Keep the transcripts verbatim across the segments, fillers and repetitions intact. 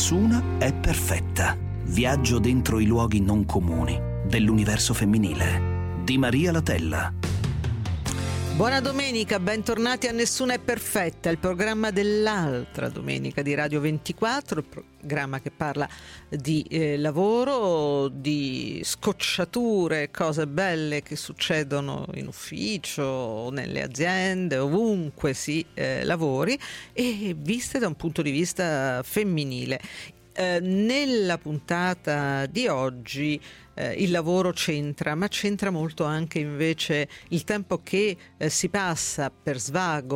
Nessuna è perfetta. Viaggio dentro i luoghi non comuni dell'universo femminile di Maria Latella. Buona domenica, bentornati a Nessuna è perfetta, il programma dell'altra domenica di Radio ventiquattro, il programma che parla di eh, lavoro, di scocciature, cose belle che succedono in ufficio, nelle aziende, ovunque si eh, lavori, e viste da un punto di vista femminile. Eh, nella puntata di oggi eh, il lavoro c'entra, ma c'entra molto anche invece il tempo che eh, si passa per svago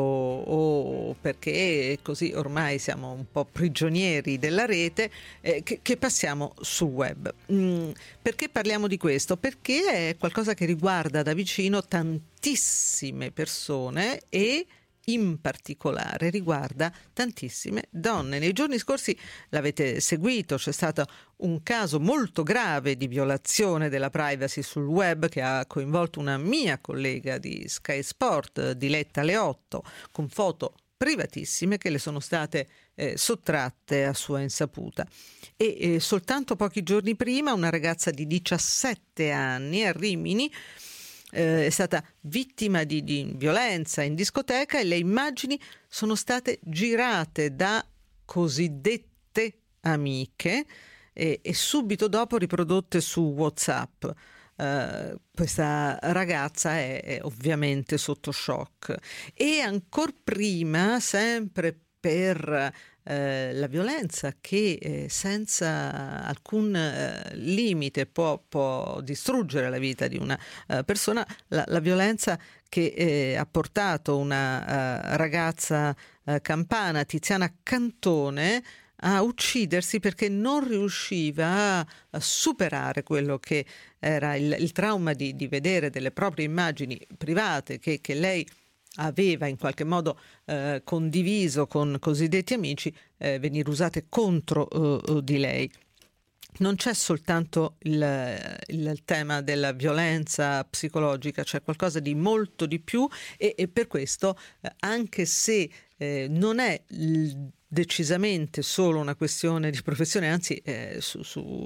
o perché così ormai siamo un po' prigionieri della rete, eh, che, che passiamo sul web. Mm, perché parliamo di questo? Perché è qualcosa che riguarda da vicino tantissime persone e in particolare riguarda tantissime donne. Nei giorni scorsi l'avete seguito, c'è stato un caso molto grave di violazione della privacy sul web che ha coinvolto una mia collega di Sky Sport, Diletta Leotto, con foto privatissime che le sono state eh, sottratte a sua insaputa. E eh, soltanto pochi giorni prima una ragazza di diciassette anni a Rimini Eh, è stata vittima di, di violenza in discoteca e le immagini sono state girate da cosiddette amiche e, e subito dopo riprodotte su WhatsApp. Uh, questa ragazza è, è ovviamente sotto shock e ancor prima, sempre per eh, la violenza che eh, senza alcun eh, limite può, può distruggere la vita di una eh, persona, la, la violenza che eh, ha portato una eh, ragazza eh, campana, Tiziana Cantone, a uccidersi perché non riusciva a, a superare quello che era il, il trauma di, di vedere delle proprie immagini private che, che lei aveva in qualche modo eh, condiviso con cosiddetti amici, eh, venire usate contro eh, di lei. Non c'è soltanto il, il tema della violenza psicologica, c'è qualcosa di molto di più e, e per questo, eh, anche se eh, non è il, decisamente solo una questione di professione, anzi eh, su,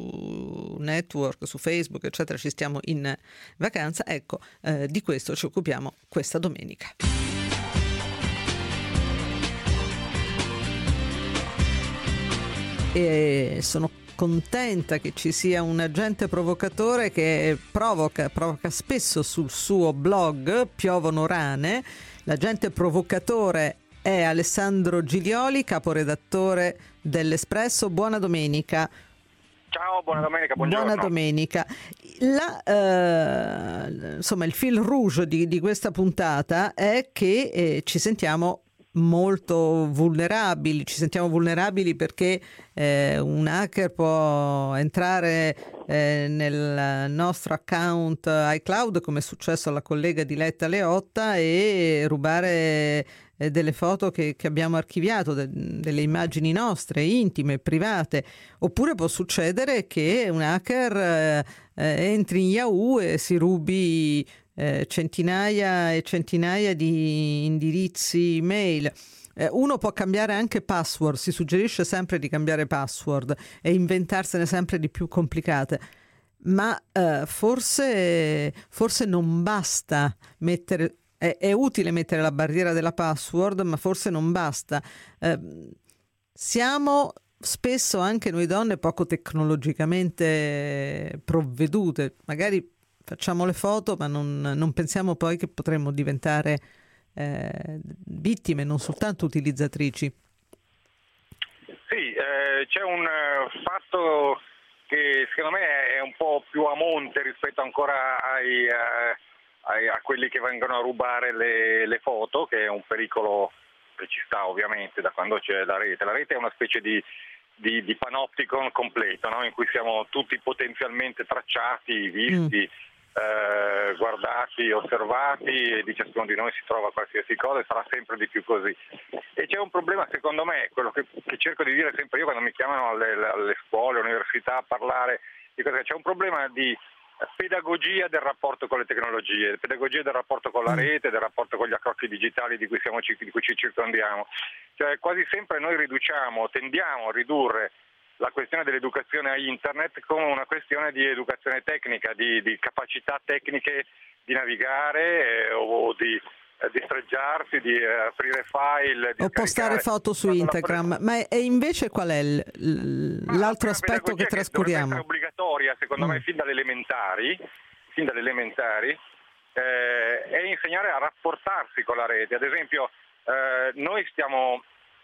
su network, su Facebook, eccetera, ci stiamo in vacanza, ecco, eh, di questo ci occupiamo questa domenica. E sono contenta che ci sia un agente provocatore che provoca, provoca spesso sul suo blog Piovono Rane. L'agente provocatore è Alessandro Giglioli, caporedattore dell'Espresso. Buona domenica. Ciao, buona domenica, buongiorno. Buona domenica. La, eh, insomma, il fil rouge di, di questa puntata è che eh, ci sentiamo molto vulnerabili, ci sentiamo vulnerabili perché eh, un hacker può entrare eh, nel nostro account iCloud, come è successo alla collega Diletta Leotta, e rubare eh, delle foto che, che abbiamo archiviato, de- delle immagini nostre, intime, private. Oppure può succedere che un hacker eh, eh, entri in Yahoo e si rubi Eh, centinaia e centinaia di indirizzi mail. Eh, uno può cambiare anche password, si suggerisce sempre di cambiare password e inventarsene sempre di più complicate, ma eh, forse, forse non basta mettere, è, è utile mettere la barriera della password, ma forse non basta. Eh, siamo spesso anche noi donne poco tecnologicamente provvedute, magari facciamo le foto, ma non, non pensiamo poi che potremmo diventare eh, vittime, non soltanto utilizzatrici. Sì, eh, c'è un uh, fatto che secondo me è un po' più a monte rispetto ancora ai, uh, ai, a quelli che vengono a rubare le, le foto, che è un pericolo che ci sta ovviamente da quando c'è la rete. La rete è una specie di, di, di panopticon completo, no? In cui siamo tutti potenzialmente tracciati, visti, mm. Eh, guardati, osservati, e di ciascuno di noi si trova qualsiasi cosa e sarà sempre di più così. E c'è un problema, secondo me, quello che, che cerco di dire sempre io quando mi chiamano alle, alle scuole, all'università a parlare di cosa, c'è un problema di pedagogia del rapporto con le tecnologie, pedagogia del rapporto con la rete, del rapporto con gli accrocchi digitali di cui, siamo, di cui ci circondiamo. Cioè quasi sempre noi riduciamo, tendiamo a ridurre la questione dell'educazione a internet come una questione di educazione tecnica, di, di capacità tecniche di navigare eh, o di eh, distreggiarsi, di eh, aprire file, di o postare foto su Instagram. Ma è, e invece qual è l, l, l'altro aspetto che trascuriamo? Che è obbligatoria, secondo mm. me, fin dalle elementari, fin dalle elementari eh, è insegnare a rapportarsi con la rete. Ad esempio, eh, noi stiamo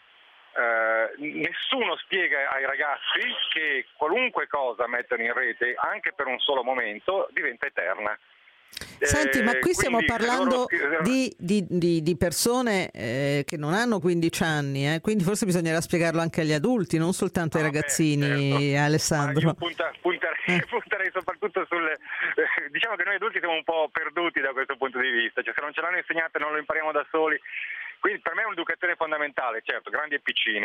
Uh, nessuno spiega ai ragazzi che qualunque cosa mettono in rete, anche per un solo momento, diventa eterna. Senti, eh, ma qui stiamo parlando loro... di, di, di, di persone eh, che non hanno quindici anni, eh? Quindi forse bisognerà spiegarlo anche agli adulti, non soltanto ai ah, ragazzini, beh, certo. Alessandro. Ma io punta, punterei, eh. punterei soprattutto sul... Eh, diciamo che noi adulti siamo un po' perduti da questo punto di vista, cioè se non ce l'hanno insegnato non lo impariamo da soli. Quindi per me è un'educazione fondamentale, certo, grandi e piccini.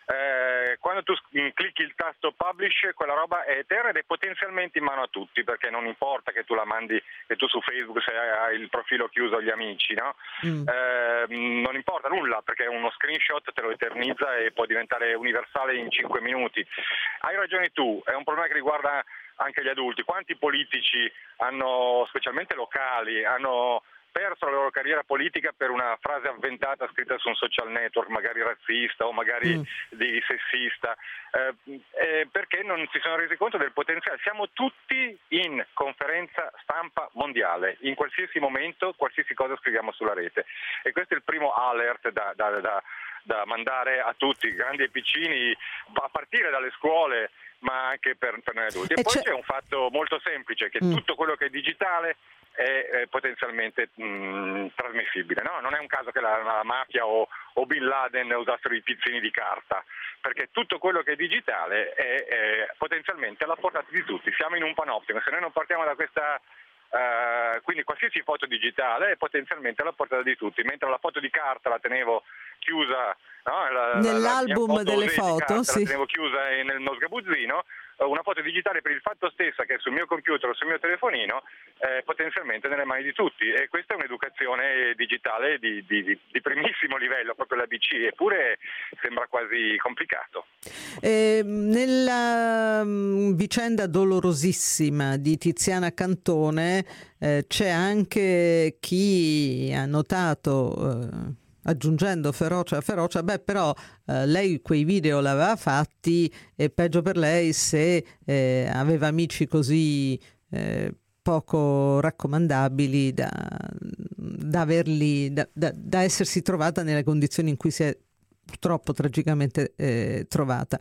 Eh, quando tu clicchi il tasto publish, quella roba è eterna ed è potenzialmente in mano a tutti, perché non importa che tu la mandi, che tu su Facebook se hai il profilo chiuso agli amici, no? Mm. Eh, non importa nulla, perché uno screenshot te lo eternizza e può diventare universale in cinque minuti. Hai ragione tu, è un problema che riguarda anche gli adulti. Quanti politici hanno, specialmente locali, hanno perso la loro carriera politica per una frase avventata scritta su un social network, magari razzista o magari mm. di sessista, eh, eh, perché non si sono resi conto del potenziale. Siamo tutti in conferenza stampa mondiale, in qualsiasi momento, qualsiasi cosa scriviamo sulla rete. E questo è il primo alert da, da, da, da mandare a tutti, grandi e piccini, a partire dalle scuole, ma anche per, per noi adulti. E, e poi c'è... c'è un fatto molto semplice, che mm. tutto quello che è digitale è eh, potenzialmente mh, trasmissibile, no? Non è un caso che la, la mafia o, o Bin Laden usassero i pizzini di carta, perché tutto quello che è digitale è, è potenzialmente alla portata di tutti. Siamo in un panoptico, se noi non partiamo da questa uh, quindi qualsiasi foto digitale è potenzialmente alla portata di tutti, mentre la foto di carta la tenevo chiusa, no? la, nell'album la, la delle foto, carta, sì. La tenevo chiusa nello sgabuzzino. Una foto digitale per il fatto stesso che è sul mio computer o sul mio telefonino è potenzialmente nelle mani di tutti, e questa è un'educazione digitale di, di, di primissimo livello, proprio l'A B C, eppure sembra quasi complicato. Eh, nella um, vicenda dolorosissima di Tiziana Cantone eh, c'è anche chi ha notato... Eh, aggiungendo ferocia a ferocia, beh però eh, lei quei video l'aveva fatti e peggio per lei se eh, aveva amici così eh, poco raccomandabili da, da averli da, da, da essersi trovata nelle condizioni in cui si è purtroppo tragicamente eh, trovata.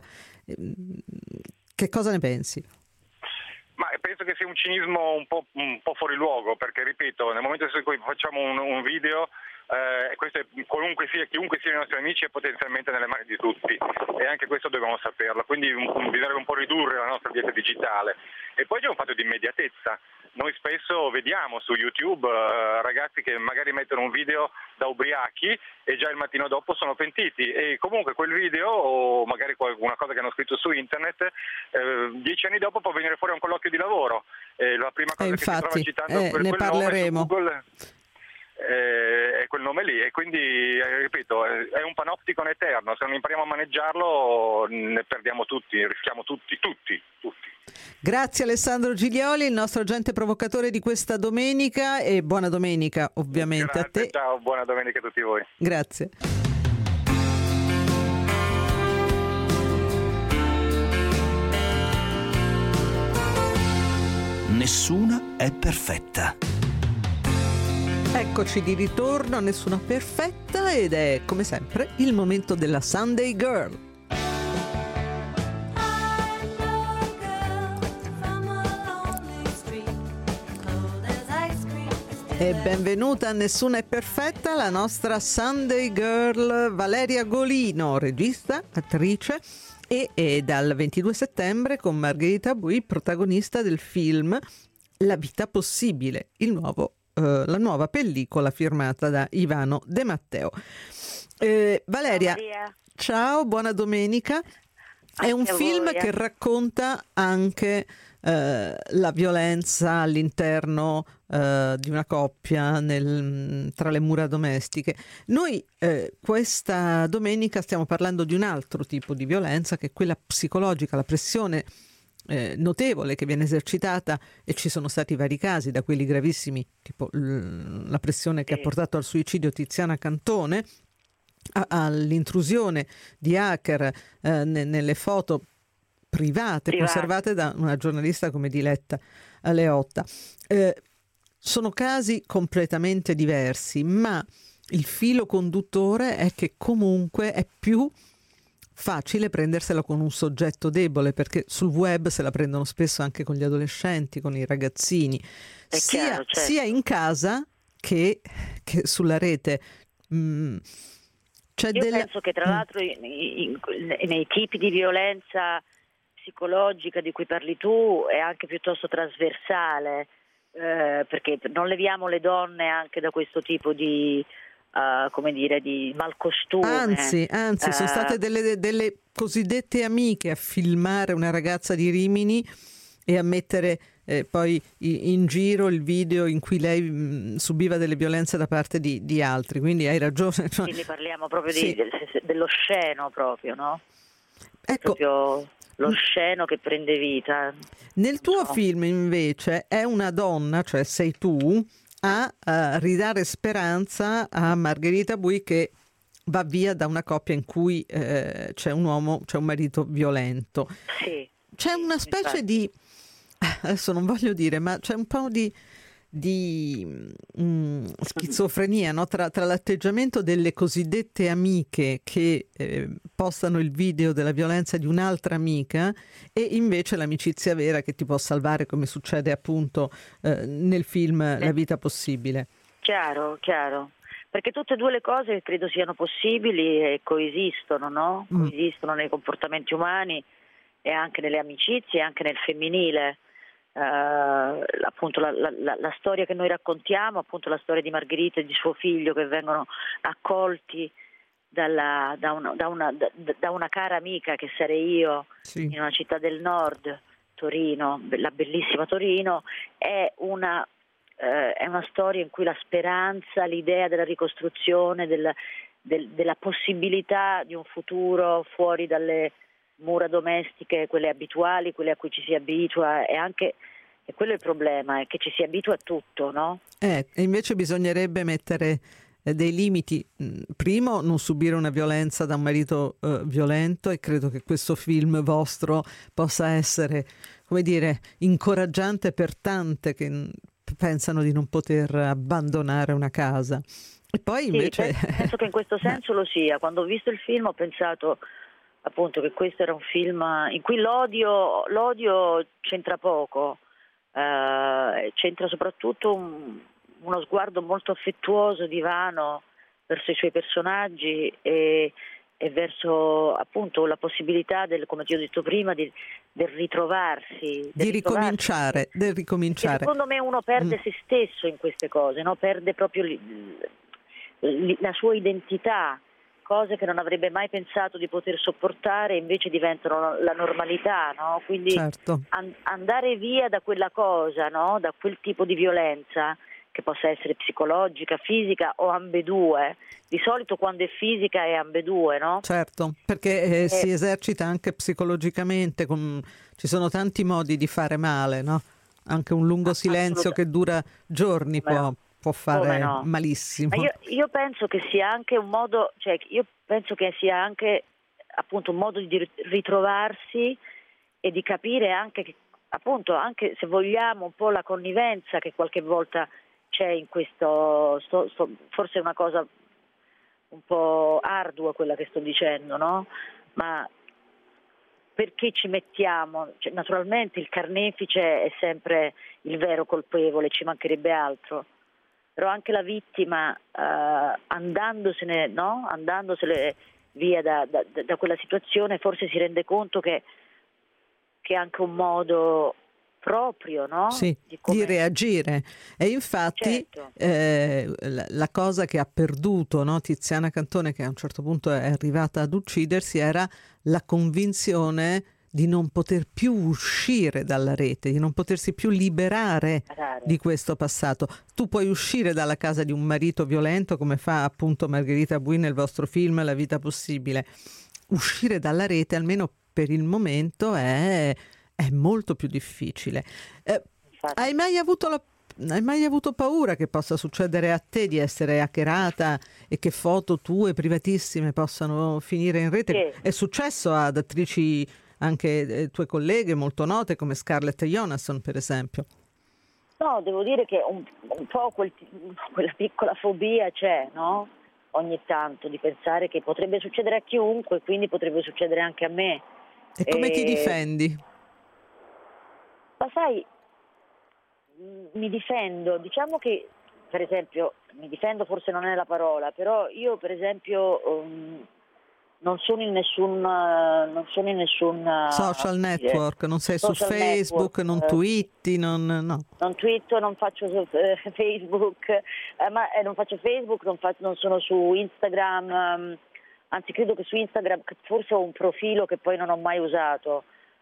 Che cosa ne pensi? Ma penso che sia un cinismo un po', un po' fuori luogo, perché ripeto, nel momento in cui facciamo un, un video, eh, questo è, qualunque sia, chiunque sia i nostri amici è potenzialmente nelle mani di tutti, e anche questo dobbiamo saperlo, quindi un, un, bisognerebbe un po' ridurre la nostra dieta digitale. E poi c'è un fatto di immediatezza. Noi spesso vediamo su YouTube eh, ragazzi che magari mettono un video da ubriachi e già il mattino dopo sono pentiti, e comunque quel video o magari una cosa che hanno scritto su internet eh, dieci anni dopo può venire fuori un colloquio di lavoro. Eh, la prima cosa eh, che infatti, si trova citando eh, quel, ne quel parleremo. nome su Google eh, è quel nome lì, e quindi eh, ripeto è un panopticon eterno. Se non impariamo a maneggiarlo ne perdiamo tutti, rischiamo tutti, tutti, tutti. Grazie Alessandro Giglioli, il nostro agente provocatore di questa domenica, e buona domenica ovviamente. Grazie, a te. Ciao, buona domenica a tutti voi. Grazie. Nessuna è perfetta. Eccoci di ritorno, nessuna perfetta, ed è come sempre il momento della Sunday Girl. E benvenuta a Nessuna è perfetta, la nostra Sunday Girl Valeria Golino, regista, attrice e, e dal ventidue settembre con Margherita Bui protagonista del film La vita possibile, il nuovo, eh, la nuova pellicola firmata da Ivano De Matteo. Eh, Valeria, ciao, buona domenica. È un film che racconta anche eh, la violenza all'interno eh, di una coppia nel, tra le mura domestiche. Noi eh, questa domenica stiamo parlando di un altro tipo di violenza, che è quella psicologica, la pressione eh, notevole che viene esercitata, e ci sono stati vari casi, da quelli gravissimi, tipo l- la pressione che ha portato al suicidio Tiziana Cantone, all'intrusione di hacker eh, ne, nelle foto private, private conservate da una giornalista come Diletta Leotta. Eh, sono casi completamente diversi, ma il filo conduttore è che comunque è più facile prendersela con un soggetto debole, perché sul web se la prendono spesso anche con gli adolescenti, con i ragazzini, sia, chiaro, certo. sia in casa che, che sulla rete. Mm. C'è Io della... penso che tra l'altro in, in, in, nei tipi di violenza psicologica di cui parli tu è anche piuttosto trasversale, eh, perché non leviamo le donne anche da questo tipo di, uh, come dire, di malcostume. Anzi, anzi, uh, sono state delle, delle cosiddette amiche a filmare una ragazza di Rimini e a mettere eh, poi in giro il video in cui lei mh, subiva delle violenze da parte di, di altri, quindi hai ragione. Quindi parliamo proprio di, sì. del, dello sceno proprio, no? Ecco, proprio lo sceno che prende vita. Nel tuo so. film invece è una donna, cioè sei tu, a, a ridare speranza a Margherita Bui, che va via da una coppia in cui eh, c'è un uomo, c'è un marito violento. Sì. C'è una specie infatti. di, adesso non voglio dire, ma c'è un po' di, di mm, schizofrenia, no? tra, tra l'atteggiamento delle cosiddette amiche che eh, postano il video della violenza di un'altra amica e invece l'amicizia vera che ti può salvare, come succede appunto eh, nel film La vita possibile. Chiaro, chiaro. Perché tutte e due le cose credo siano possibili e coesistono, no? Mm. Coesistono nei comportamenti umani e anche nelle amicizie, anche nel femminile. Uh, appunto la, la, la storia che noi raccontiamo, appunto la storia di Margherita e di suo figlio che vengono accolti dalla, da, una, da, una, da, da una cara amica che sarei io, sì. In una città del nord, Torino, la bellissima Torino, è una, uh, è una storia in cui la speranza, l'idea della ricostruzione, del, del, della possibilità di un futuro fuori dalle mura domestiche, quelle abituali, quelle a cui ci si abitua, e anche e quello è il problema, è che ci si abitua a tutto, no? Eh, e invece bisognerebbe mettere eh, dei limiti. Primo, non subire una violenza da un marito eh, violento, e credo che questo film vostro possa essere, come dire, incoraggiante per tante che n- pensano di non poter abbandonare una casa. E poi invece sì, penso che in questo senso lo sia. Quando ho visto il film ho pensato appunto che questo era un film in cui l'odio, l'odio c'entra poco, eh, c'entra soprattutto un, uno sguardo molto affettuoso di Ivano verso i suoi personaggi e, e verso appunto la possibilità del, come ti ho detto prima, di, del ritrovarsi, del di ricominciare, ritrovarsi. del ricominciare. E secondo me uno perde mm. se stesso in queste cose, no? Perde proprio li, li, la sua identità. Cose che non avrebbe mai pensato di poter sopportare invece diventano la normalità, no? Quindi certo. an- andare via da quella cosa, no? Da quel tipo di violenza, che possa essere psicologica, fisica o ambedue. Di solito quando è fisica è ambedue, no? Certo, perché eh, eh, si esercita anche psicologicamente, con... ci sono tanti modi di fare male, no? Anche un lungo silenzio che dura giorni può... No. può fare no. malissimo. Ma io, io penso che sia anche un modo, cioè io penso che sia anche appunto un modo di ritrovarsi e di capire anche che appunto anche se vogliamo un po' la connivenza che qualche volta c'è in questo, sto, sto, forse è una cosa un po' ardua quella che sto dicendo, no? Ma perché ci mettiamo, cioè, naturalmente il carnefice è sempre il vero colpevole, ci mancherebbe altro. Però anche la vittima eh, andandosene, no? andandosene via da, da, da quella situazione forse si rende conto che, che è anche un modo proprio, no? Sì, di, come... di reagire. E infatti certo. eh, la, la cosa che ha perduto, no, Tiziana Cantone, che a un certo punto è arrivata ad uccidersi, era la convinzione di non poter più uscire dalla rete, di non potersi più liberare di questo passato. Tu puoi uscire dalla casa di un marito violento, come fa appunto Margherita Bui nel vostro film La vita possibile. Uscire dalla rete, almeno per il momento, è, è molto più difficile. Eh, hai mai avuto la Hai mai avuto paura che possa succedere a te di essere hackerata e che foto tue privatissime possano finire in rete? Sì. È successo ad attrici anche eh, tue colleghe molto note come Scarlett Johansson, per esempio. No, devo dire che un, un po' quel, quella piccola fobia c'è, no? Ogni tanto, di pensare che potrebbe succedere a chiunque, quindi potrebbe succedere anche a me. E come e... ti difendi? Ma sai, mi difendo, diciamo che per esempio, mi difendo forse non è la parola, però io per esempio um, non sono in nessun uh, non sono in nessun uh, social network, non sei su Facebook, network, non twitti, non no. Non twitto, non faccio uh, Facebook, eh, ma eh, non faccio Facebook, non, faccio, non sono su Instagram, um, anzi credo che su Instagram forse ho un profilo che poi non ho mai usato.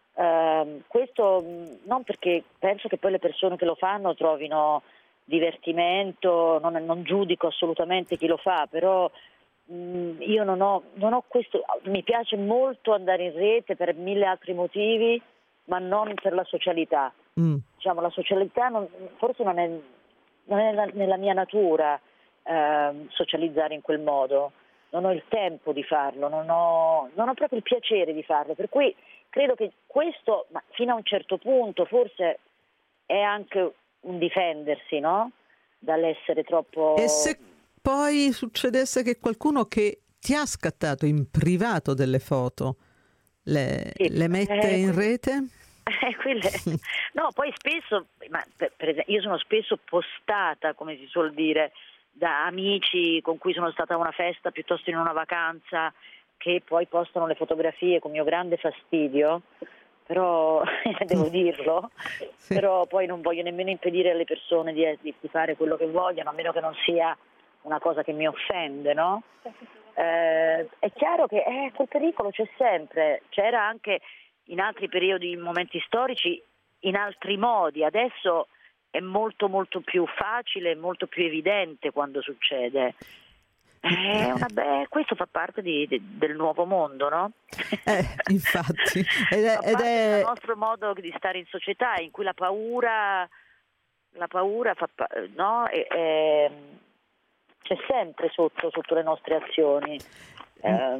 Uh, questo mh, non perché penso che poi le persone che lo fanno trovino divertimento, non, non giudico assolutamente chi lo fa, però mh, io non ho, non ho questo, mi piace molto andare in rete per mille altri motivi, ma non per la socialità. Mm. Diciamo, la socialità non, forse non è, non è nella mia natura uh, socializzare in quel modo, non ho il tempo di farlo, non ho, non ho proprio il piacere di farlo, per cui credo che questo, ma fino a un certo punto, forse è anche un difendersi, no? Dall'essere troppo... E se poi succedesse che qualcuno che ti ha scattato in privato delle foto le, sì, le mette eh, in rete? Eh, quelle... No, poi spesso, ma per, per esempio, io sono spesso postata, come si suol dire, da amici con cui sono stata a una festa piuttosto in una vacanza, che poi postano le fotografie con mio grande fastidio, però devo dirlo, sì. Però poi non voglio nemmeno impedire alle persone di, di, di fare quello che vogliono, a meno che non sia una cosa che mi offende, no? Eh, è chiaro che eh, quel pericolo c'è sempre, c'era anche in altri periodi, in momenti storici, in altri modi, adesso è molto molto più facile, molto più evidente quando succede. Eh, una, beh, questo fa parte di, di, del nuovo mondo, no? Eh, infatti. Ed è, fa ed parte è... del nostro modo di stare in società, in cui la paura, la paura fa, no? E, e, c'è sempre sotto, sotto le nostre azioni. Eh,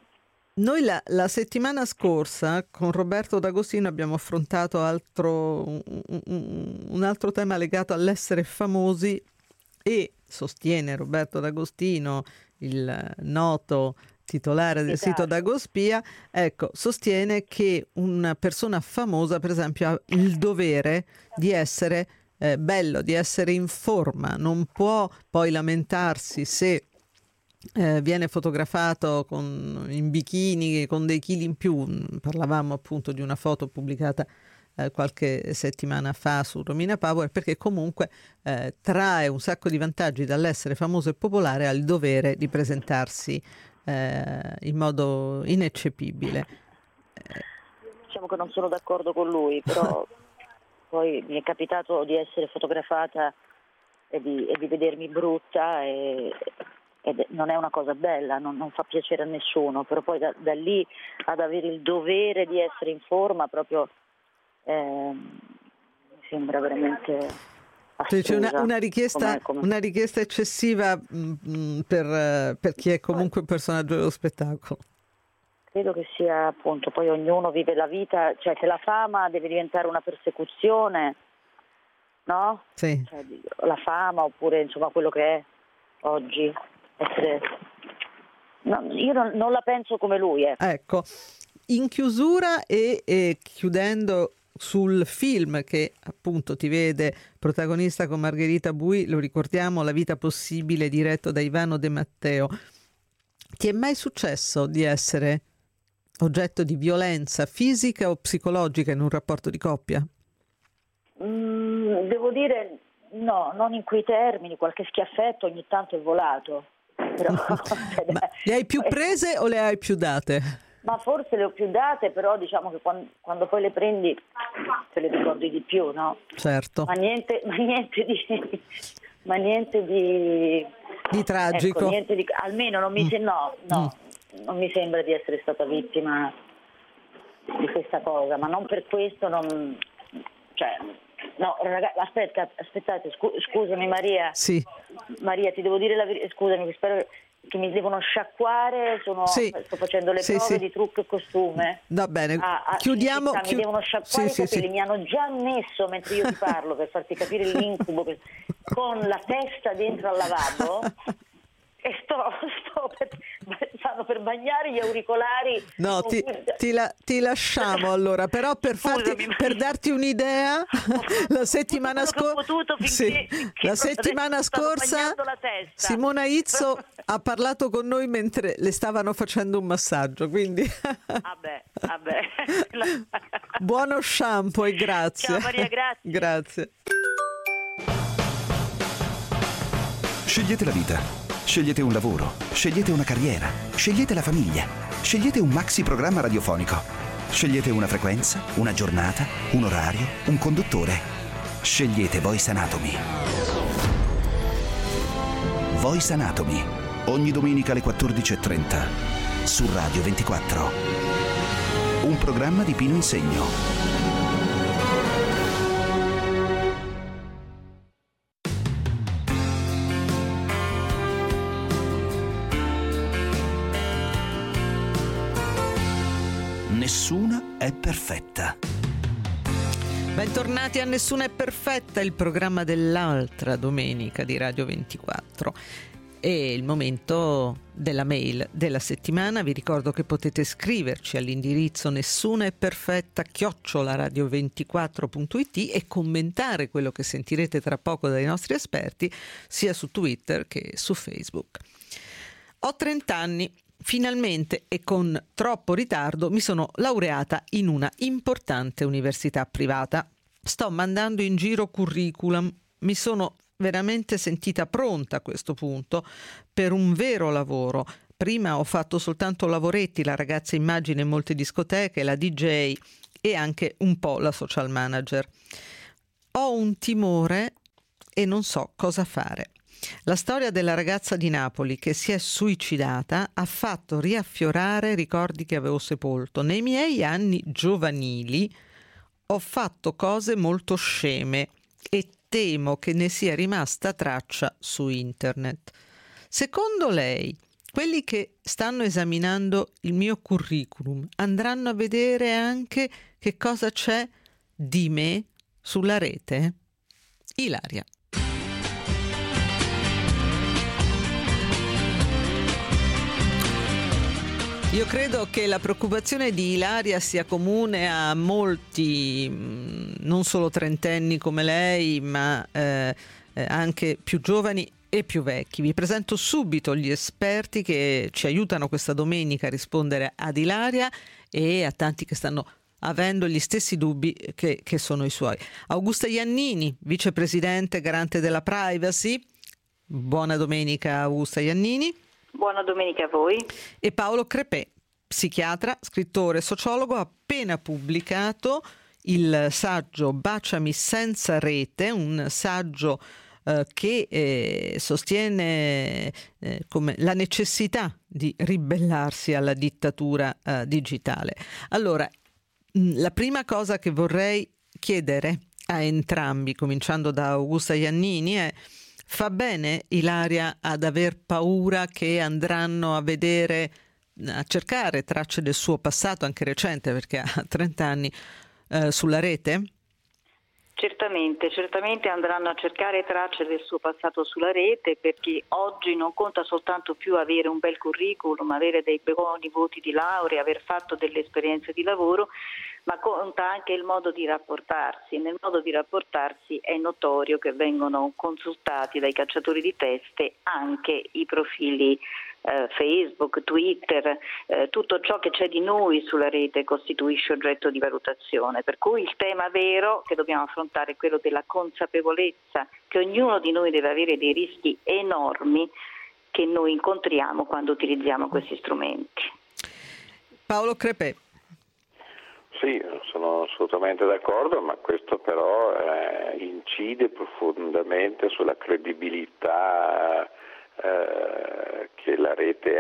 Noi la, la settimana scorsa con Roberto D'Agostino abbiamo affrontato altro, un, un, un altro tema legato all'essere famosi e sostiene Roberto D'Agostino, il noto titolare del sito Dagospia, ecco, sostiene che una persona famosa, per esempio, ha il dovere di essere eh, bello, di essere in forma, non può poi lamentarsi se eh, viene fotografato con, in bikini, con dei chili in più. Parlavamo appunto di una foto pubblicata qualche settimana fa su Romina Power, perché comunque eh, trae un sacco di vantaggi dall'essere famoso e popolare, ha il dovere di presentarsi eh, in modo ineccepibile. Diciamo che non sono d'accordo con lui, però poi mi è capitato di essere fotografata e di, e di vedermi brutta e, ed non è una cosa bella, non, non fa piacere a nessuno, però poi da, da lì ad avere il dovere di essere in forma proprio Eh, mi sembra veramente C'è una, una, richiesta, come, come... una richiesta eccessiva mh, per, per chi è comunque un personaggio dello spettacolo. Credo che sia appunto, poi ognuno vive la vita, cioè che la fama deve diventare una persecuzione, no? Sì. Cioè, la fama oppure insomma quello che è oggi essere... no, io non, non la penso come lui, eh. Ecco, in chiusura e, e chiudendo sul film che appunto ti vede protagonista con Margherita Bui, lo ricordiamo, La vita possibile, diretto da Ivano De Matteo, ti è mai successo di essere oggetto di violenza fisica o psicologica in un rapporto di coppia? Mm, devo dire no, non in quei termini, qualche schiaffetto ogni tanto è volato. Però, Ma le hai più prese o le hai più date? Ma forse le ho più date, però diciamo che quando, quando poi le prendi te le ricordi di più, no? Certo. Ma niente, ma niente di... Ma niente di... Di tragico. Ecco, niente di, almeno non mi, se, no, no, mm. non mi sembra di essere stata vittima di questa cosa, ma non per questo non... Cioè, no, ragazzi, aspetta, aspettate, scu- scusami Maria. Sì. Maria, ti devo dire la verità, scusami, spero che mi devono sciacquare, sono, sì. sto facendo le sì, prove sì. di trucco e costume. Va bene, a, a chiudiamo. Città, Chi... Mi devono sciacquare sì, i capelli, sì, mi hanno già messo mentre io ti parlo per farti capire l'incubo che... con la testa dentro al lavabo e sto, sto per, stanno per bagnare gli auricolari. No, ti, ti, la, ti lasciamo allora, però per, farti, per darti un'idea, la settimana scorsa sì, la settimana scorsa la Simona Izzo ha parlato con noi mentre le stavano facendo un massaggio, quindi vabbè, vabbè. Buono shampoo e grazie. Ciao Maria, grazie. Grazie. Scegliete la vita, scegliete un lavoro, scegliete una carriera, scegliete la famiglia, scegliete un maxi programma radiofonico, scegliete una frequenza, una giornata, un orario, un conduttore. Scegliete Voice Anatomy. Voice Anatomy, ogni domenica alle quattordici e trenta su Radio ventiquattro. Un programma di Pino Insegno. Nessuna è perfetta. Bentornati a Nessuna è perfetta, il programma dell'altra domenica di Radio ventiquattro. È il momento della mail della settimana. Vi ricordo che potete scriverci all'indirizzo nessuna è perfetta chiocciola radio ventiquattro punto it e commentare quello che sentirete tra poco dai nostri esperti sia su Twitter che su Facebook. Ho trenta anni. Finalmente e con troppo ritardo mi sono laureata in una importante università privata. Sto mandando in giro curriculum. Mi sono veramente sentita pronta a questo punto per un vero lavoro. Prima ho fatto soltanto lavoretti, la ragazza immagine in molte discoteche, la D J e anche un po' la social manager. Ho un timore e non so cosa fare. La storia della ragazza di Napoli che si è suicidata ha fatto riaffiorare ricordi che avevo sepolto. Nei miei anni giovanili ho fatto cose molto sceme e temo che ne sia rimasta traccia su internet. Secondo lei, quelli che stanno esaminando il mio curriculum andranno a vedere anche che cosa c'è di me sulla rete? Ilaria. Io credo che la preoccupazione di Ilaria sia comune a molti, non solo trentenni come lei, ma eh, anche più giovani e più vecchi. Vi presento subito gli esperti che ci aiutano questa domenica a rispondere ad Ilaria e a tanti che stanno avendo gli stessi dubbi che, che sono i suoi. Augusta Iannini, vicepresidente garante della privacy. Buona domenica Augusta Iannini. Buona domenica a voi. E Paolo Crepè, psichiatra, scrittore, sociologo, ha appena pubblicato il saggio Baciami senza rete, un saggio eh, che eh, sostiene eh, come la necessità di ribellarsi alla dittatura eh, digitale. Allora, mh, la prima cosa che vorrei chiedere a entrambi, cominciando da Augusta Iannini, è: fa bene Ilaria ad aver paura che andranno a vedere, a cercare tracce del suo passato, anche recente, perché ha trenta anni, eh, sulla rete? Certamente, certamente andranno a cercare tracce del suo passato sulla rete, perché oggi non conta soltanto più avere un bel curriculum, avere dei buoni voti di laurea, aver fatto delle esperienze di lavoro, ma conta anche il modo di rapportarsi. Nel modo di rapportarsi è notorio che vengono consultati dai cacciatori di teste anche i profili eh, Facebook, Twitter, eh, tutto ciò che c'è di noi sulla rete costituisce oggetto di valutazione, per cui il tema vero che dobbiamo affrontare è quello della consapevolezza che ognuno di noi deve avere dei rischi enormi che noi incontriamo quando utilizziamo questi strumenti. Paolo Crepè. Sì, sono assolutamente d'accordo, ma questo però eh, incide profondamente sulla credibilità eh, che la rete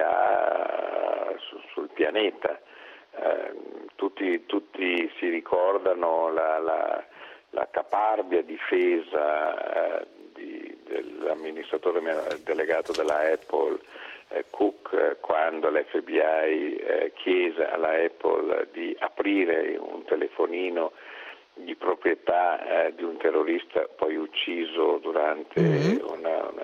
ha su, sul pianeta. Eh, tutti, tutti si ricordano la, la, la caparbia difesa eh, di, dell'amministratore delegato della Apple, eh, Cook, eh, quando l'F B I eh, chiese alla Apple di aprire un telefonino di proprietà eh, di un terrorista poi ucciso durante mm-hmm. una, una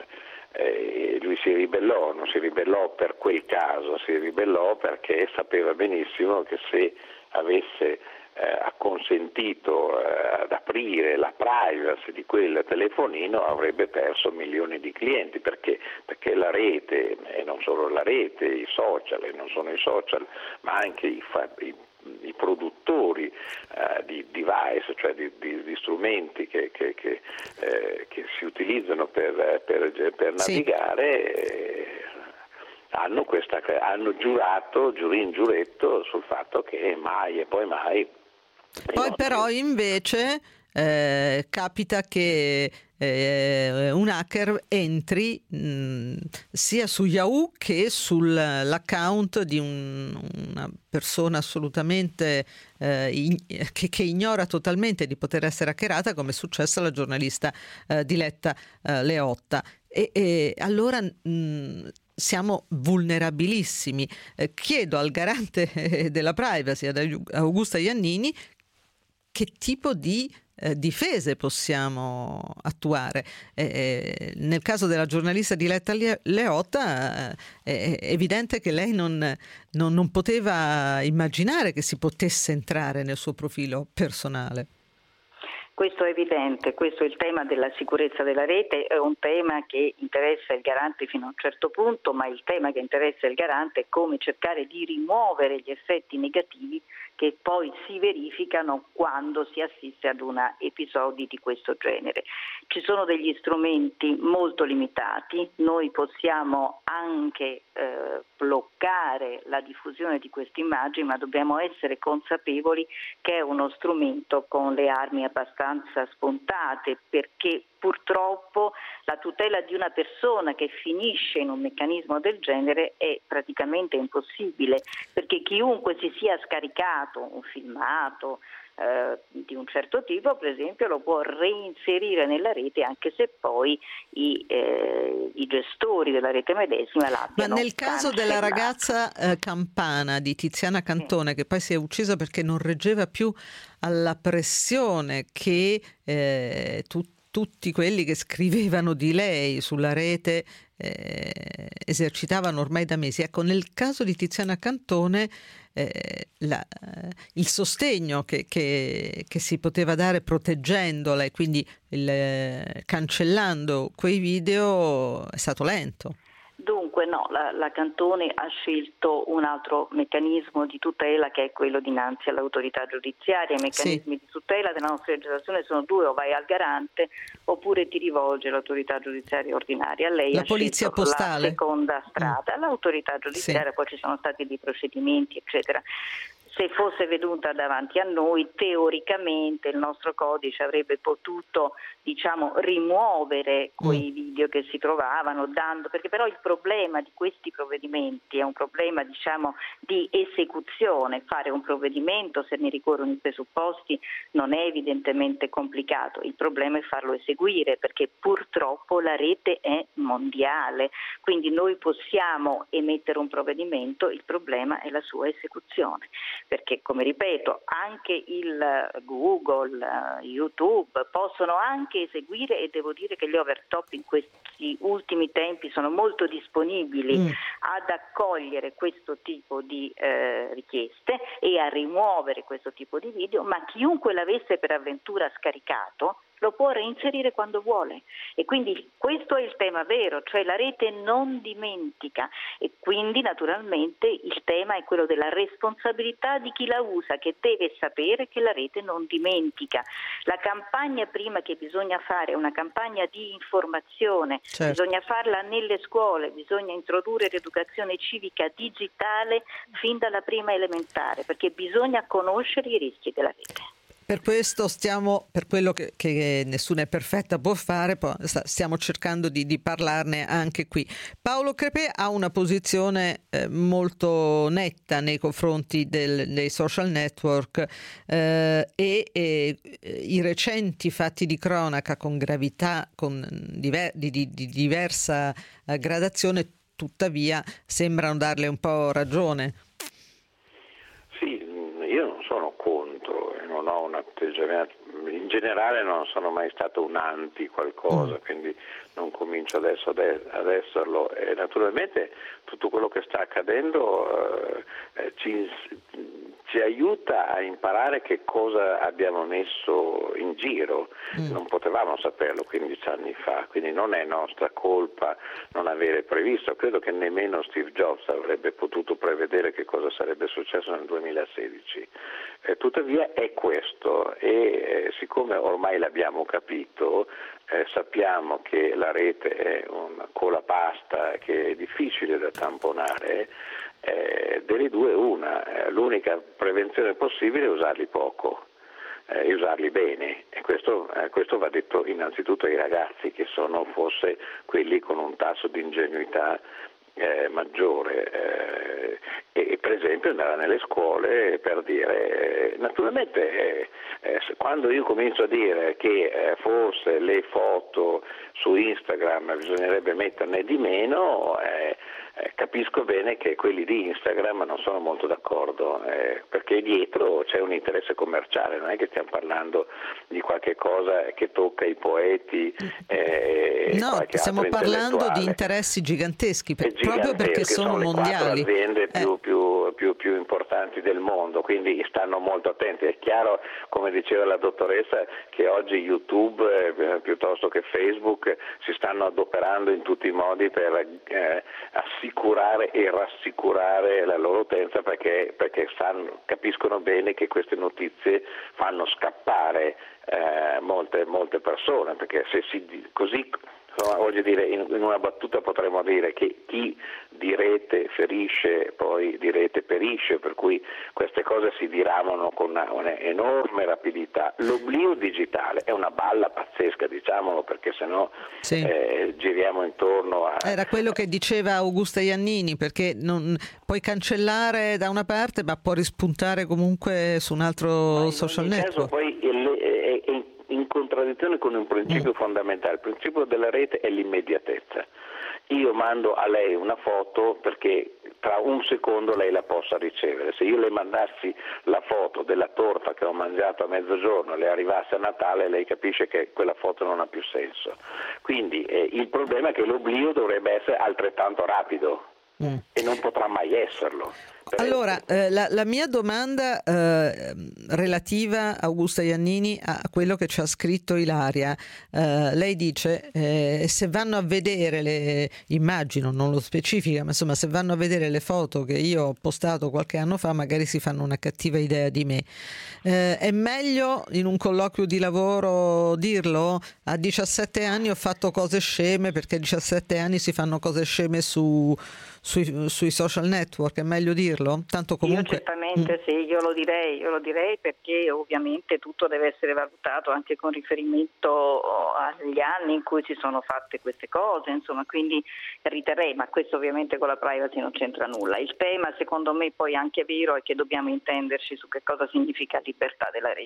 eh, lui si ribellò, non si ribellò per quel caso, si ribellò perché sapeva benissimo che se avesse eh, acconsentito eh, ad aprire la privacy di quel telefonino avrebbe perso milioni di clienti, perché, perché la rete, e non solo la rete, i social, e non sono i social, ma anche i, i i produttori eh, di device, cioè di, di, di strumenti che, che, che, eh, che si utilizzano per, per, per navigare, sì. eh, hanno, questa, hanno giurato, giurin giuretto sul fatto che mai e poi mai. Poi però invece eh, capita che eh, un hacker entri mh, sia su Yahoo che sull'account di un, una persona assolutamente eh, in, che, che ignora totalmente di poter essere hackerata, come è successo alla giornalista eh, Diletta eh, Leotta. E, e allora mh, siamo vulnerabilissimi. Eh, chiedo al garante della privacy, ad Augusta Iannini, che tipo di eh, difese possiamo attuare. Eh, nel caso della giornalista Diletta Leotta eh, è evidente che lei non, non, non poteva immaginare che si potesse entrare nel suo profilo personale. Questo è evidente, questo è il tema della sicurezza della rete, è un tema che interessa il garante fino a un certo punto, ma il tema che interessa il garante è come cercare di rimuovere gli effetti negativi che poi si verificano quando si assiste ad una episodi di questo genere. Ci sono degli strumenti molto limitati, noi possiamo anche eh, bloccare la diffusione di queste immagini, ma dobbiamo essere consapevoli che è uno strumento con le armi abbastanza spuntate, perché purtroppo la tutela di una persona che finisce in un meccanismo del genere è praticamente impossibile, perché chiunque si sia scaricato un filmato eh, di un certo tipo, per esempio, lo può reinserire nella rete anche se poi i, eh, i gestori della rete medesima l'abbiano. Ma nel caso cancellato. della ragazza eh, campana di Tiziana Cantone, sì. che poi si è uccisa perché non reggeva più alla pressione che eh, tutti tutti quelli che scrivevano di lei sulla rete eh, esercitavano ormai da mesi. Ecco, nel caso di Tiziana Cantone eh, la, il sostegno che, che, che si poteva dare proteggendola e quindi il, eh, cancellando quei video è stato lento. Dunque no, la, la Cantone ha scelto un altro meccanismo di tutela che è quello dinanzi all'autorità giudiziaria. I meccanismi sì. di tutela della nostra legislazione sono due: o vai al garante oppure ti rivolgi all'autorità giudiziaria ordinaria. Lei la ha polizia scelto postale. la seconda strada, mm. l'autorità giudiziaria, sì. poi ci sono stati dei procedimenti eccetera. Se fosse venuta davanti a noi, teoricamente il nostro codice avrebbe potuto, diciamo, rimuovere quei video che si trovavano, dando, perché però il problema di questi provvedimenti è un problema, diciamo, di esecuzione. Fare un provvedimento, se ne ricorrono i presupposti, non è evidentemente complicato. Il problema è farlo eseguire, perché purtroppo la rete è mondiale, quindi noi possiamo emettere un provvedimento, il problema è la sua esecuzione. perché, come ripeto, anche il Google, YouTube possono anche eseguire, e devo dire che gli overtop in questi ultimi tempi sono molto disponibili mm. ad accogliere questo tipo di eh, richieste e a rimuovere questo tipo di video, ma chiunque l'avesse per avventura scaricato lo può reinserire quando vuole, e quindi questo è il tema vero, cioè la rete non dimentica, e quindi naturalmente il tema è quello della responsabilità di chi la usa, che deve sapere che la rete non dimentica. La campagna prima che bisogna fare è una campagna di informazione, certo. Bisogna farla nelle scuole, bisogna introdurre l'educazione civica digitale fin dalla prima elementare, perché bisogna conoscere i rischi della rete. Per questo stiamo, per quello che, che Nessuna è perfetta può fare, stiamo cercando di, di parlarne anche qui. Paolo Crepè ha una posizione eh, molto netta nei confronti del, dei social network eh, e, e i recenti fatti di cronaca con gravità, con diver, di, di, di diversa eh, gradazione, tuttavia sembrano darle un po' ragione. Sì, io non sono contro, non ho un atteggiamento, in generale non sono mai stato un anti qualcosa, mm. quindi non comincio adesso ad esserlo, e naturalmente tutto quello che sta accadendo eh, ci, ci aiuta a imparare che cosa abbiamo messo in giro, mm. non potevamo saperlo quindici anni fa, quindi non è nostra colpa non avere previsto, credo che nemmeno Steve Jobs avrebbe potuto prevedere che cosa sarebbe successo nel duemilasedici, eh, tuttavia è questo, e eh, siccome ormai l'abbiamo capito, eh, sappiamo che la rete è una colapasta che è difficile da tamponare, eh, delle due una, eh, l'unica prevenzione possibile è usarli poco eh, e usarli bene, e questo, eh, questo va detto innanzitutto ai ragazzi, che sono forse quelli con un tasso di ingenuità Eh, maggiore eh, e per esempio andare nelle scuole per dire eh, naturalmente eh, eh, quando io comincio a dire che eh, forse le foto su Instagram bisognerebbe metterne di meno, eh, eh, capisco bene che quelli di Instagram non sono molto d'accordo, eh, perché dietro c'è un interesse commerciale, non è che stiamo parlando di qualche cosa che tocca i poeti, eh, no, stiamo parlando di interessi giganteschi, per, proprio perché sono, sono mondiali, le quattro aziende più, eh. più, più, più importanti del mondo, quindi stanno molto attenti. È chiaro, come diceva la dottoressa, che oggi YouTube eh, piuttosto che Facebook si stanno adoperando in tutti i modi per eh, assicurare e rassicurare la loro utenza, perché, perché sanno, capiscono bene che queste notizie fanno scappare eh, molte, molte persone, perché se si così voglio dire, in una battuta potremmo dire che chi di rete ferisce poi di rete perisce, per cui queste cose si diramano con una, un'enorme rapidità. L'oblio digitale è una balla pazzesca, diciamolo, perché sennò sì. eh, giriamo intorno a... Era quello che diceva Augusta Iannini, perché non puoi cancellare da una parte ma può rispuntare comunque su un altro social network. Caso, poi il, è, è in contraddizione con un principio mm. fondamentale. Il principio della rete è l'immediatezza. Io mando a lei una foto perché tra un secondo lei la possa ricevere. Se io le mandassi la foto della torta che ho mangiato a mezzogiorno e le arrivasse a Natale, lei capisce che quella foto non ha più senso. Quindi eh, il problema è che l'oblio dovrebbe essere altrettanto rapido mm. e non potrà mai esserlo. Allora, eh, la, la mia domanda eh, relativa, Augusta Iannini, a quello che ci ha scritto Ilaria, eh, lei dice eh, se vanno a vedere le, immagino, non lo specifica, ma insomma se vanno a vedere le foto che io ho postato qualche anno fa, magari si fanno una cattiva idea di me. Eh, è meglio in un colloquio di lavoro dirlo? A diciassette anni ho fatto cose sceme, perché a diciassette anni si fanno cose sceme su, sui, sui social network, è meglio dirlo? Tanto comunque... Io certamente mm. sì, io lo direi, io lo direi perché ovviamente tutto deve essere valutato anche con riferimento agli anni in cui si sono fatte queste cose, insomma, quindi riterrei, ma questo ovviamente con la privacy non c'entra nulla. Il tema secondo me poi anche vero è che dobbiamo intenderci su che cosa significa libertà della rete.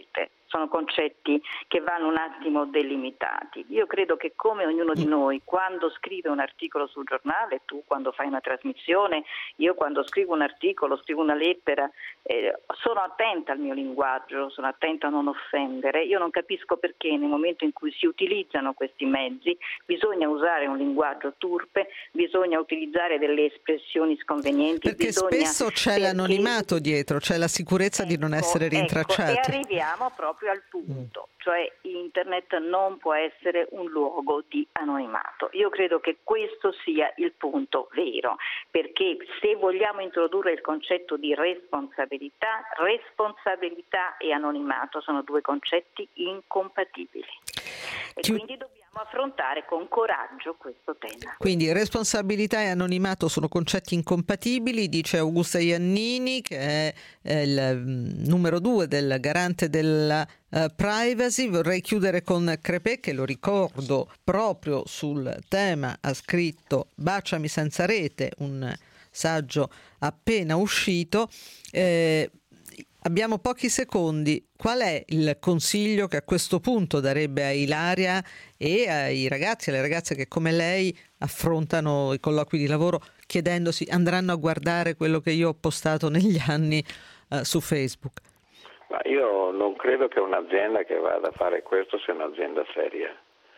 sono concetti che vanno un attimo delimitati. Io credo che come ognuno di noi, quando scrive un articolo sul giornale, tu quando fai una trasmissione, io quando scrivo un articolo, scrivo una lettera, eh, sono attenta al mio linguaggio, sono attenta a non offendere. Io non capisco perché nel momento in cui si utilizzano questi mezzi bisogna usare un linguaggio turpe, bisogna utilizzare delle espressioni sconvenienti. Perché bisogna, spesso c'è perché... l'anonimato dietro, c'è la sicurezza ecco, di non essere rintracciati. Ecco, e arriviamo proprio al punto, mm. cioè internet non può essere un luogo di anonimato. Io credo che questo sia il punto vero, perché se vogliamo introdurre il concetto di responsabilità, responsabilità e anonimato sono due concetti incompatibili. E Chi... quindi dobbiamo affrontare con coraggio questo tema. Quindi responsabilità e anonimato sono concetti incompatibili, dice Augusta Iannini, che è il numero due del garante della uh, privacy. Vorrei chiudere con Crepè, che lo ricordo proprio sul tema ha scritto Baciami senza rete, un saggio appena uscito. Eh, Abbiamo pochi secondi. Qual è il consiglio che a questo punto darebbe a Ilaria e ai ragazzi e alle ragazze che come lei affrontano i colloqui di lavoro chiedendosi andranno a guardare quello che io ho postato negli anni uh, su Facebook? Ma io non credo che un'azienda che vada a fare questo sia un'azienda seria.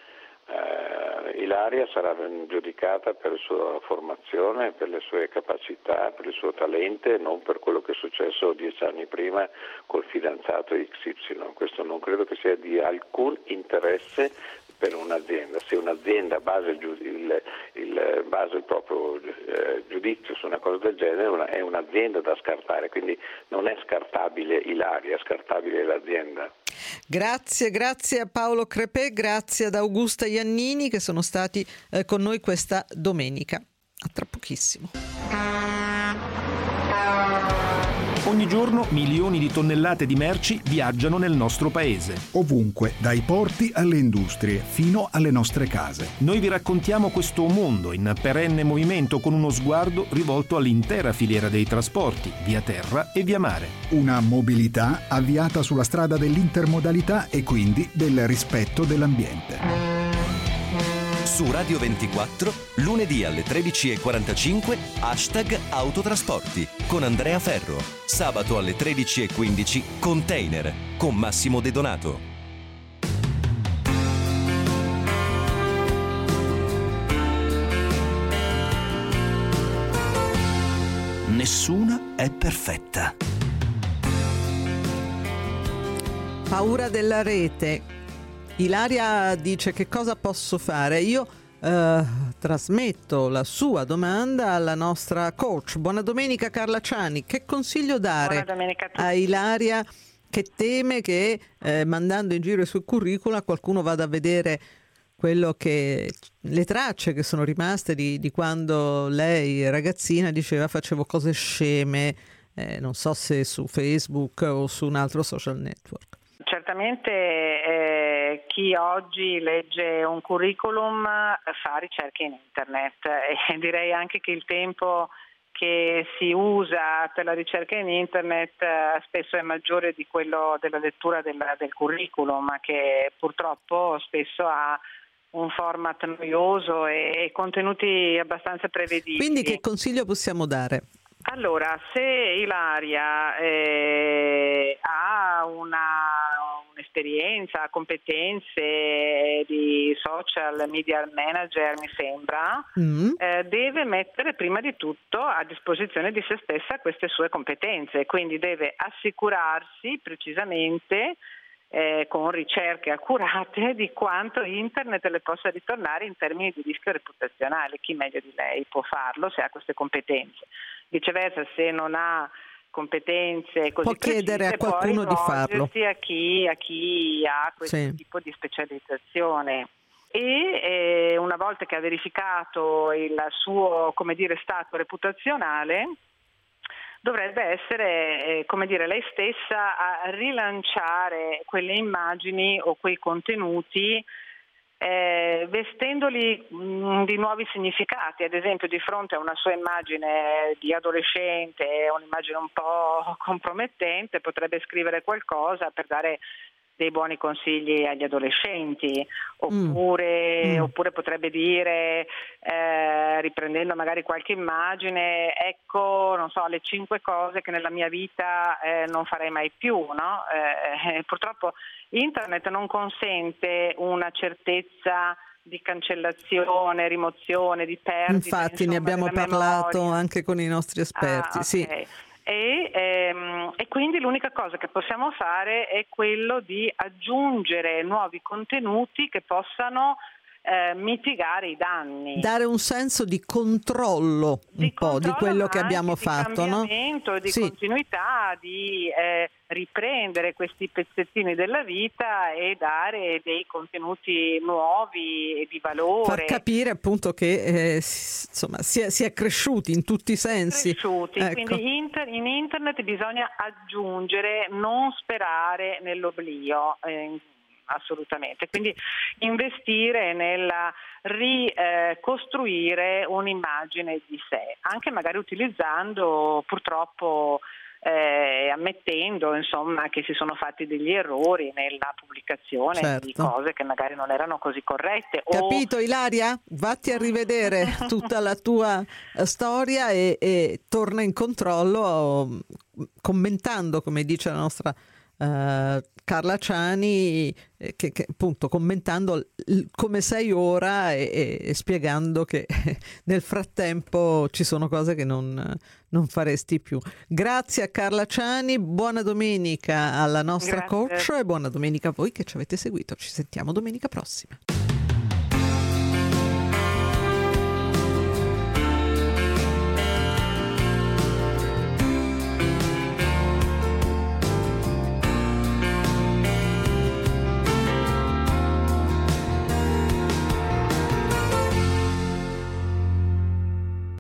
Uh, Ilaria sarà giudicata per la sua formazione, per le sue capacità, per il suo talento, non per quello che è successo dieci anni prima col fidanzato X Y. Questo non credo che sia di alcun interesse per un'azienda. Se un'azienda basa il, il, il, basa il proprio eh, giudizio su una cosa del genere, una, è un'azienda da scartare, quindi non è scartabile Ilaria, è scartabile l'azienda. Grazie, grazie a Paolo Crepè, grazie ad Augusta Iannini che sono stati eh, con noi questa domenica. A tra pochissimo. Ogni giorno milioni di tonnellate di merci viaggiano nel nostro paese. Ovunque, dai porti alle industrie, fino alle nostre case. Noi vi raccontiamo questo mondo in perenne movimento con uno sguardo rivolto all'intera filiera dei trasporti, via terra e via mare. Una mobilità avviata sulla strada dell'intermodalità e quindi del rispetto dell'ambiente. Su Radio ventiquattro, lunedì alle tredici e quarantacinque, hashtag Autotrasporti con Andrea Ferro. Sabato alle tredici e quindici, Container con Massimo De Donato. Nessuna è perfetta. Paura della rete. Ilaria dice: che cosa posso fare? Io eh, trasmetto la sua domanda alla nostra coach. Buona domenica Carla Ciani. Che consiglio dare a, a Ilaria che teme che eh, mandando in giro i suoi curricula qualcuno vada a vedere quello che le tracce che sono rimaste di, di quando lei ragazzina diceva facevo cose sceme, eh, non so se su Facebook o su un altro social network. Certamente eh, chi oggi legge un curriculum fa ricerche in internet e direi anche che il tempo che si usa per la ricerca in internet eh, spesso è maggiore di quello della lettura del, del curriculum, che purtroppo spesso ha un format noioso e, e contenuti abbastanza prevedibili. Quindi che consiglio possiamo dare? Allora, se Ilaria eh, ha una, un'esperienza, competenze di social media manager, mi sembra, mm. eh, deve mettere prima di tutto a disposizione di se stessa queste sue competenze, quindi deve assicurarsi precisamente eh, con ricerche accurate di quanto internet le possa ritornare in termini di rischio reputazionale. Chi meglio di lei può farlo se ha queste competenze. Viceversa, se non ha competenze così può chiedere a qualcuno di farlo, a chi, a chi ha questo sì. tipo di specializzazione. E eh, una volta che ha verificato il suo, come dire, stato reputazionale, dovrebbe essere, eh, come dire, lei stessa a rilanciare quelle immagini o quei contenuti Eh, vestendoli mh, di nuovi significati. Ad esempio, di fronte a una sua immagine di adolescente, un'immagine un po' compromettente, potrebbe scrivere qualcosa per dare dei buoni consigli agli adolescenti, oppure, mm. oppure potrebbe dire, eh, riprendendo magari qualche immagine, ecco, non so, le cinque cose che nella mia vita eh, non farei mai più, no? Eh, purtroppo internet non consente una certezza di cancellazione, rimozione, di perdita. Infatti, insomma, ne abbiamo parlato memoria. Anche con i nostri esperti. Ah, okay. Sì. E, ehm, e quindi l'unica cosa che possiamo fare è quello di aggiungere nuovi contenuti che possano eh, mitigare i danni. Dare un senso di controllo di un po' di quello che abbiamo fatto, no? Di cambiamento, di sì. continuità, di eh, riprendere questi pezzettini della vita e dare dei contenuti nuovi e di valore. Far capire appunto che eh, insomma si è, si è cresciuti in tutti i sensi. Cresciuti, ecco. Quindi inter, in internet bisogna aggiungere, non sperare nell'oblio. Eh, assolutamente, quindi investire nella ricostruire un'immagine di sé, anche magari utilizzando purtroppo eh, ammettendo insomma che si sono fatti degli errori nella pubblicazione certo. di cose che magari non erano così corrette. Capito o... Ilaria? Vatti a rivedere tutta la tua storia e, e torna in controllo commentando, come dice la nostra Uh, Carla Ciani, eh, che, che appunto commentando l- come sei ora e, e spiegando che nel frattempo ci sono cose che non, non faresti più. Grazie a Carla Ciani, buona domenica alla nostra Grazie. coach e buona domenica a voi che ci avete seguito. Ci sentiamo domenica prossima.